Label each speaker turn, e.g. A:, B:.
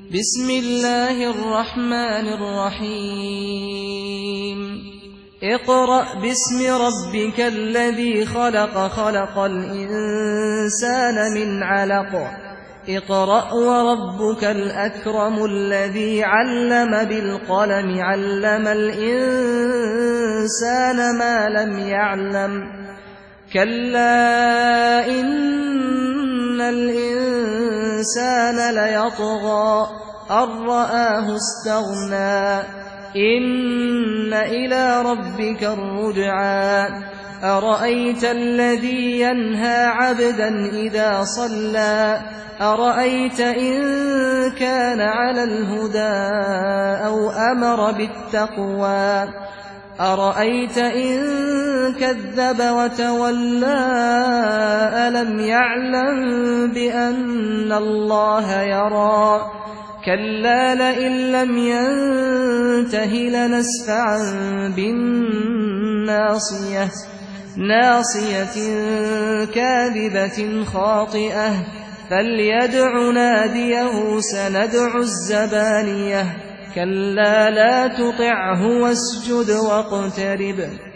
A: بسم الله الرحمن الرحيم اقرأ باسم ربك الذي خلق خلق الإنسان من علق اقرأ وربك الأكرم الذي علم بالقلم علم الإنسان ما لم يعلم كلا إن الإنسان ليطغى أن رآه استغنى إن إلى ربك الرجعى أرأيت الذي ينهى عبدا إذا صلى أرأيت إن كان على الهدى أو أمر بالتقوى أرأيت إن كذب وتولى ألم يعلم بأن الله يرى كلا لئن لم ينته لنسفعا بالناصية ناصية كاذبة خاطئة فليدع ناديه سندع الزبانية كلا لا تطعه واسجد واقترب